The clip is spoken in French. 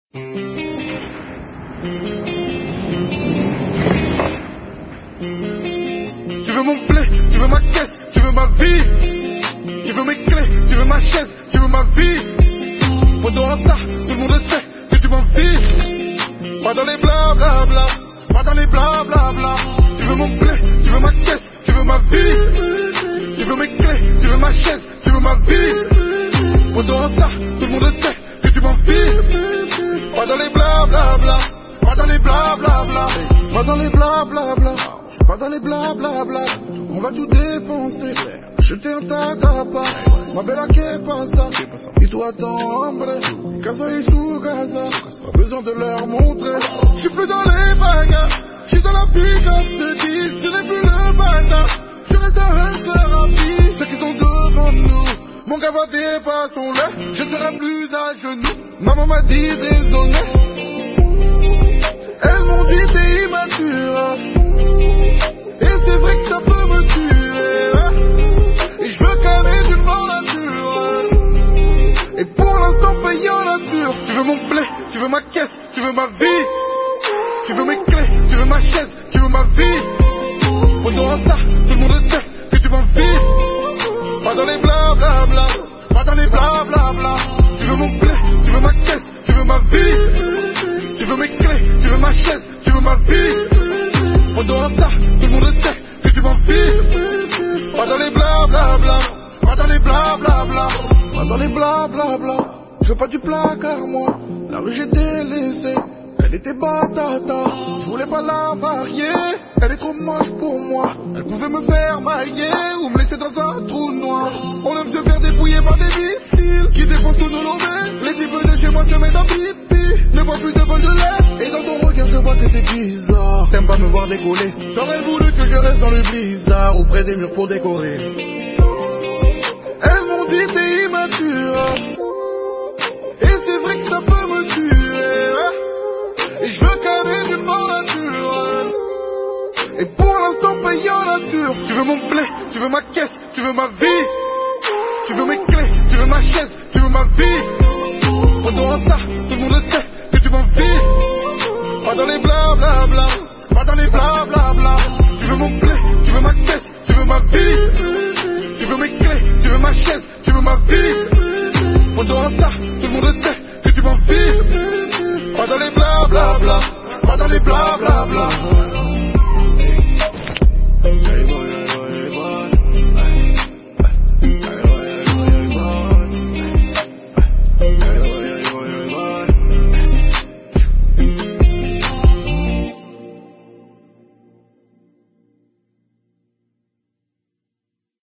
Tu veux mon blé, tu veux ma caisse, tu veux ma vie. Tu veux mes clés, tu veux ma chaise, tu veux ma vie. Pendant ça, tout le monde sait que tu m'envies. Pas dans les blablabla, pas dans les blablabla. Tu veux mon blé, tu veux ma caisse, tu veux ma vie. Tu veux mes clés, tu veux ma chaise, tu veux ma vie. Pendant ça, tout le monde sait que tu m'envies. Pas dans les blablabla, pas dans les blablabla, pas dans les blablabla. Pas dans les blablabla, on va tout dépenser. Jeter un tatapa, ma belle à que pasa. Y tu attends, hombre, casa y su casa. Pas besoin de leur montrer. J'suis plus dans les bagarres, j'suis dans la pick-up de 10. Je n'ai plus le bâtard, je reste un hustler rapide. Ceux qui sont devant nous, mon gars va dépassons-le. Je ne serai plus à genoux, maman m'a dit désolé. Elles m'ont dit t'es immature. Et c'est vrai que ça peut me tuer. Et je veux calmer d'une mort naturelle. Et pour l'instant payer en nature. Tu veux mon blé, tu veux ma caisse, tu veux ma vie. Tu veux mes clés, tu veux ma chaise, tu veux ma vie. Pendant ça, tout le monde sait que tu m'envies. Pas dans les blablabla, pas dans les blablabla. Tu veux mon blé, tu veux ma caisse, tu veux ma vie. Tu veux mes clés, tu veux ma chaise, tu veux ma vie. Pendant ça, tout le monde sait que tu m'envies. Pas dans les blablabla, pas dans les blablabla, pas dans les blablabla. Je veux pas du placard moi, la rue j'ai délaissé. Elle était batata, je voulais pas la varier. Elle est trop moche pour moi, elle pouvait me faire mailler ou me laisser dans un trou noir. On aime se faire dépouiller par des missiles qui défoncent tous nos lobés. Les types de chez moi se mettent en pipi, ne bois plus de bol de lait. Et dans ton regard je vois que t'es bizarre. T'aimes pas me voir décoller, t'aurais voulu que je reste dans le blizzard ou près des murs pour décorer. Elles m'ont dit t'es immature. Et c'est vrai que ça peut me tuer. Et je veux calmer d'une mort naturelle. Et pour l'instant payer en nature. Tu veux mon blé, tu veux ma caisse, tu veux ma vie. Tu veux mes clés, tu veux ma chaise, tu veux ma vie. Pendant ça, tout le monde sait que tu m'envies. Pas dans les blablabla, pas dans les blablabla. Tu veux mon blé, tu veux ma caisse, tu veux ma vie. Tu veux mes clés, tu veux ma chaise, tu veux ma vie. Pendant ça, tout le monde sait que tu m'envies. Pas dans les blablabla, pas dans les blablabla.